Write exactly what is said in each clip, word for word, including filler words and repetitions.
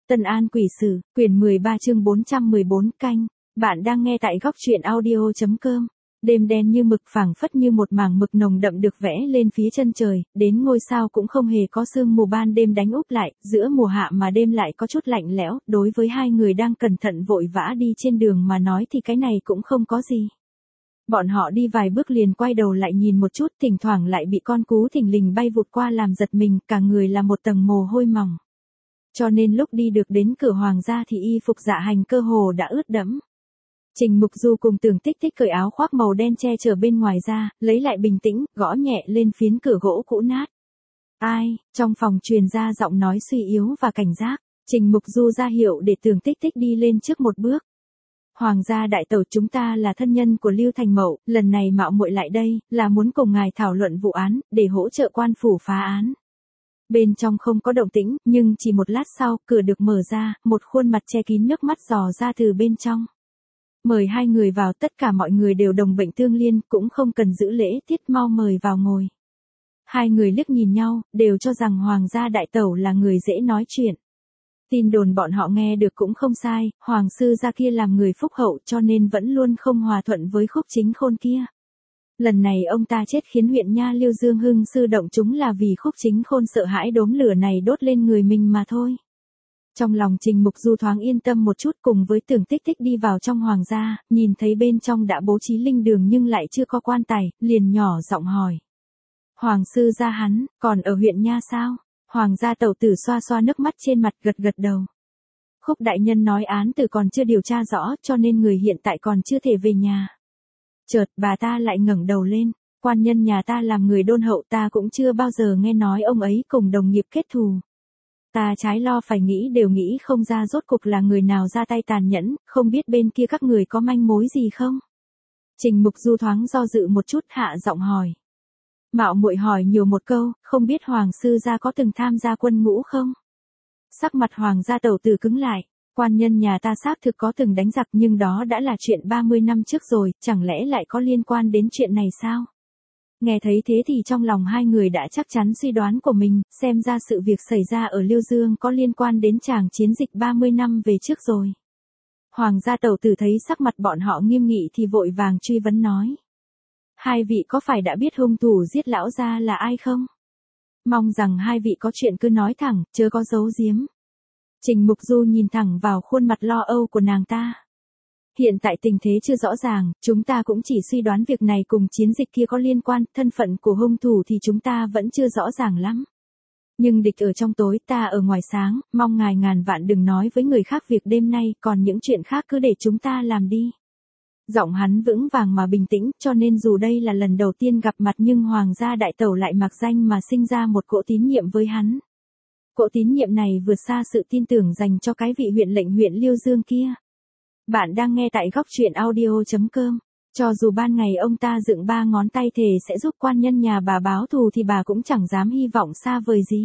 Tân An Quỷ Sử, quyển mười ba chương bốn trăm mười bốn canh. Bạn đang nghe tại góc truyện audio.com. Đêm đen như mực phảng phất như một mảng mực nồng đậm được vẽ lên phía chân trời, đến ngôi sao cũng không hề có sương mù ban đêm đánh úp lại, giữa mùa hạ mà đêm lại có chút lạnh lẽo, đối với hai người đang cẩn thận vội vã đi trên đường mà nói thì cái này cũng không có gì. Bọn họ đi vài bước liền quay đầu lại nhìn một chút, thỉnh thoảng lại bị con cú thình lình bay vụt qua làm giật mình, cả người là một tầng mồ hôi mỏng. Cho nên lúc đi được đến cửa hoàng gia thì y phục dạ hành cơ hồ đã ướt đẫm. Trình Mục Du cùng Tưởng Tích Tích cởi áo khoác màu đen che chở bên ngoài ra, lấy lại bình tĩnh, gõ nhẹ lên phiến cửa gỗ cũ nát. Ai, trong phòng truyền ra giọng nói suy yếu và cảnh giác. Trình Mục Du ra hiệu để Tưởng Tích Tích đi lên trước một bước. Hoàng gia đại tẩu, chúng ta là thân nhân của Lưu Thành Mậu, lần này mạo muội lại đây, là muốn cùng ngài thảo luận vụ án, để hỗ trợ quan phủ phá án. Bên trong không có động tĩnh, nhưng chỉ một lát sau, cửa được mở ra, một khuôn mặt che kín nước mắt dò ra từ bên trong. Mời hai người vào, tất cả mọi người đều đồng bệnh tương liên, cũng không cần giữ lễ tiết, mau mời vào ngồi. Hai người liếc nhìn nhau, đều cho rằng Hoàng gia đại tẩu là người dễ nói chuyện. Tin đồn bọn họ nghe được cũng không sai, Hoàng sư gia kia làm người phúc hậu cho nên vẫn luôn không hòa thuận với Khúc Chính Khôn kia. Lần này ông ta chết khiến huyện Nha Liêu Dương Hưng sư động chúng là vì Khúc Chính Khôn sợ hãi đốm lửa này đốt lên người mình mà thôi. Trong lòng Trình Mục Du thoáng yên tâm một chút, cùng với Tưởng Tích Tích đi vào trong hoàng gia, nhìn thấy bên trong đã bố trí linh đường nhưng lại chưa có quan tài, liền nhỏ giọng hỏi. Hoàng sư gia hắn, còn ở huyện Nha sao? Hoàng gia tẩu tử xoa xoa nước mắt trên mặt, gật gật đầu. Khúc đại nhân nói án tử còn chưa điều tra rõ, cho nên người hiện tại còn chưa thể về nhà. Chợt bà ta lại ngẩng đầu lên, quan nhân nhà ta làm người đôn hậu, ta cũng chưa bao giờ nghe nói ông ấy cùng đồng nghiệp kết thù. Ta trái lo phải nghĩ đều nghĩ không ra rốt cục là người nào ra tay tàn nhẫn, không biết bên kia các người có manh mối gì không? Trình Mục Du thoáng do dự một chút, hạ giọng hỏi. Mạo muội hỏi nhiều một câu, không biết Hoàng sư gia có từng tham gia quân ngũ không? Sắc mặt Hoàng gia tẩu tử cứng lại. Quan nhân nhà ta xác thực có từng đánh giặc, nhưng đó đã là chuyện ba mươi năm trước rồi, chẳng lẽ lại có liên quan đến chuyện này sao? Nghe thấy thế thì trong lòng hai người đã chắc chắn suy đoán của mình, xem ra sự việc xảy ra ở Liêu Dương có liên quan đến tràng chiến dịch ba mươi năm về trước rồi. Hoàng gia tẩu tử thấy sắc mặt bọn họ nghiêm nghị thì vội vàng truy vấn nói. Hai vị có phải đã biết hung thủ giết lão gia là ai không? Mong rằng hai vị có chuyện cứ nói thẳng, chớ có giấu giếm. Trình Mục Du nhìn thẳng vào khuôn mặt lo âu của nàng ta. Hiện tại tình thế chưa rõ ràng, chúng ta cũng chỉ suy đoán việc này cùng chiến dịch kia có liên quan, thân phận của hung thủ thì chúng ta vẫn chưa rõ ràng lắm. Nhưng địch ở trong tối, ta ở ngoài sáng, mong ngài ngàn vạn đừng nói với người khác việc đêm nay, còn những chuyện khác cứ để chúng ta làm đi. Giọng hắn vững vàng mà bình tĩnh, cho nên dù đây là lần đầu tiên gặp mặt nhưng Hoàng gia đại tẩu lại mặc danh mà sinh ra một cỗ tín nhiệm với hắn. Cỗ tín nhiệm này vượt xa sự tin tưởng dành cho cái vị huyện lệnh huyện Liêu Dương kia. Bạn đang nghe tại góc truyện audio.com. Cho dù ban ngày ông ta dựng ba ngón tay thề sẽ giúp quan nhân nhà bà báo thù thì bà cũng chẳng dám hy vọng xa vời gì.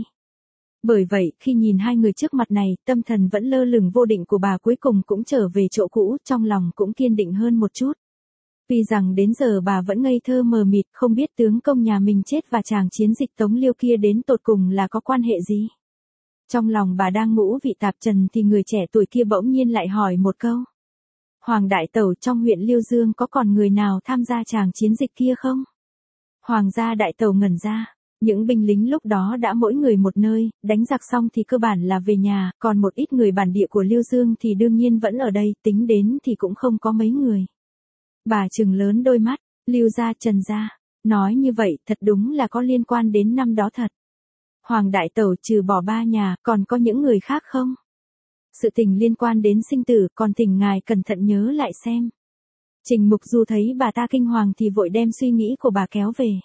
Bởi vậy, khi nhìn hai người trước mặt này, tâm thần vẫn lơ lửng vô định của bà cuối cùng cũng trở về chỗ cũ, trong lòng cũng kiên định hơn một chút. Vì rằng đến giờ bà vẫn ngây thơ mờ mịt, không biết tướng công nhà mình chết và chàng chiến dịch Tống Liêu kia đến tột cùng là có quan hệ gì. Trong lòng bà đang ngũ vị tạp trần thì người trẻ tuổi kia bỗng nhiên lại hỏi một câu. Hoàng đại tẩu, trong huyện Liêu Dương có còn người nào tham gia chàng chiến dịch kia không? Hoàng gia đại tẩu ngẩn ra. Những binh lính lúc đó đã mỗi người một nơi, đánh giặc xong thì cơ bản là về nhà, còn một ít người bản địa của Liêu Dương thì đương nhiên vẫn ở đây, tính đến thì cũng không có mấy người. Bà trừng lớn đôi mắt, Lưu gia, Trần gia, nói như vậy thật đúng là có liên quan đến năm đó thật. Hoàng đại tẩu, trừ bỏ ba nhà, còn có những người khác không? Sự tình liên quan đến sinh tử, còn thỉnh ngài cẩn thận nhớ lại xem. Trình Mục Du thấy bà ta kinh hoàng thì vội đem suy nghĩ của bà kéo về.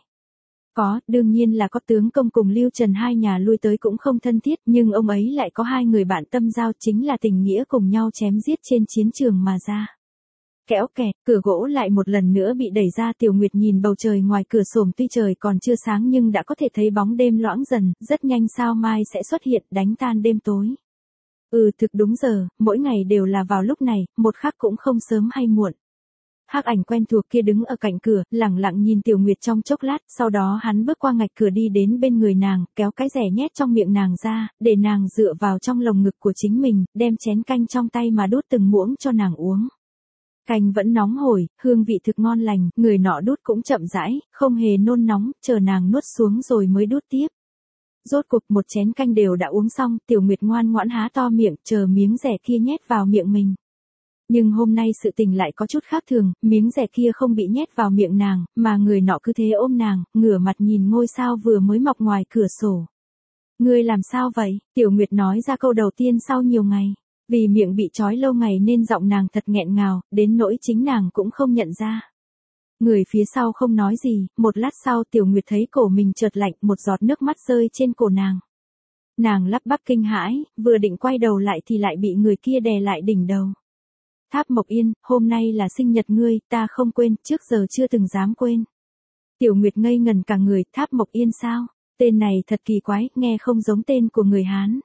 Có, đương nhiên là có, tướng công cùng Lưu Trần hai nhà lui tới cũng không thân thiết, nhưng ông ấy lại có hai người bạn tâm giao, chính là tình nghĩa cùng nhau chém giết trên chiến trường mà ra. Kéo kẹt, cửa gỗ lại một lần nữa bị đẩy ra. Tiểu Nguyệt nhìn bầu trời ngoài cửa sổ, tuy trời còn chưa sáng nhưng đã có thể thấy bóng đêm loãng dần, rất nhanh sao mai sẽ xuất hiện đánh tan đêm tối. Ừ, thực đúng giờ, mỗi ngày đều là vào lúc này, một khắc cũng không sớm hay muộn. Hắc ảnh quen thuộc kia đứng ở cạnh cửa, lẳng lặng nhìn Tiểu Nguyệt trong chốc lát, sau đó hắn bước qua ngạch cửa đi đến bên người nàng, kéo cái rẻ nhét trong miệng nàng ra, để nàng dựa vào trong lồng ngực của chính mình, đem chén canh trong tay mà đút từng muỗng cho nàng uống. Canh vẫn nóng hổi, hương vị thực ngon lành, người nọ đút cũng chậm rãi, không hề nôn nóng, chờ nàng nuốt xuống rồi mới đút tiếp. Rốt cuộc một chén canh đều đã uống xong, Tiểu Nguyệt ngoan ngoãn há to miệng, chờ miếng rẻ kia nhét vào miệng mình. Nhưng hôm nay sự tình lại có chút khác thường, miếng rẻ kia không bị nhét vào miệng nàng, mà người nọ cứ thế ôm nàng, ngửa mặt nhìn ngôi sao vừa mới mọc ngoài cửa sổ. Ngươi làm sao vậy? Tiểu Nguyệt nói ra câu đầu tiên sau nhiều ngày. Vì miệng bị trói lâu ngày nên giọng nàng thật nghẹn ngào, đến nỗi chính nàng cũng không nhận ra. Người phía sau không nói gì, một lát sau Tiểu Nguyệt thấy cổ mình chợt lạnh, một giọt nước mắt rơi trên cổ nàng. Nàng lắp bắp kinh hãi, vừa định quay đầu lại thì lại bị người kia đè lại đỉnh đầu. Tháp Mộc Yên, hôm nay là sinh nhật ngươi, ta không quên, trước giờ chưa từng dám quên. Tiểu Nguyệt ngây ngần cả người, Tháp Mộc Yên sao? Tên này thật kỳ quái, nghe không giống tên của người Hán.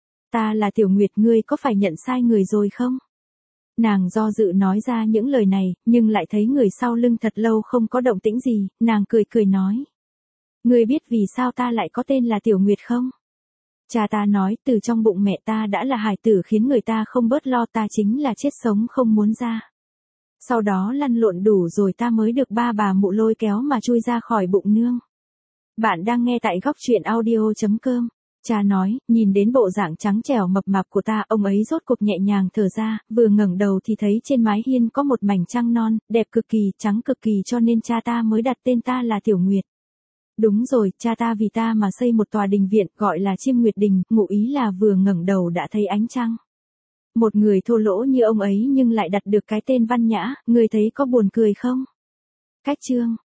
Ta là Tiểu Nguyệt, ngươi có phải nhận sai người rồi không? Nàng do dự nói ra những lời này, nhưng lại thấy người sau lưng thật lâu không có động tĩnh gì, nàng cười cười nói. Ngươi biết vì sao ta lại có tên là Tiểu Nguyệt không? Cha ta nói, từ trong bụng mẹ ta đã là hài tử khiến người ta không bớt lo, ta chính là chết sống không muốn ra. Sau đó lăn lộn đủ rồi ta mới được ba bà mụ lôi kéo mà chui ra khỏi bụng nương. Bạn đang nghe tại góc truyện audio chấm com. Cha nói, nhìn đến bộ dạng trắng trẻo mập mạp của ta, ông ấy rốt cục nhẹ nhàng thở ra, vừa ngẩng đầu thì thấy trên mái hiên có một mảnh trăng non, đẹp cực kỳ, trắng cực kỳ, cho nên cha ta mới đặt tên ta là Tiểu Nguyệt. Đúng rồi, cha ta vì ta mà xây một tòa đình viện, gọi là Chiêm Nguyệt Đình, ngụ ý là vừa ngẩng đầu đã thấy ánh trăng. Một người thô lỗ như ông ấy nhưng lại đặt được cái tên văn nhã, người thấy có buồn cười không? Cách chương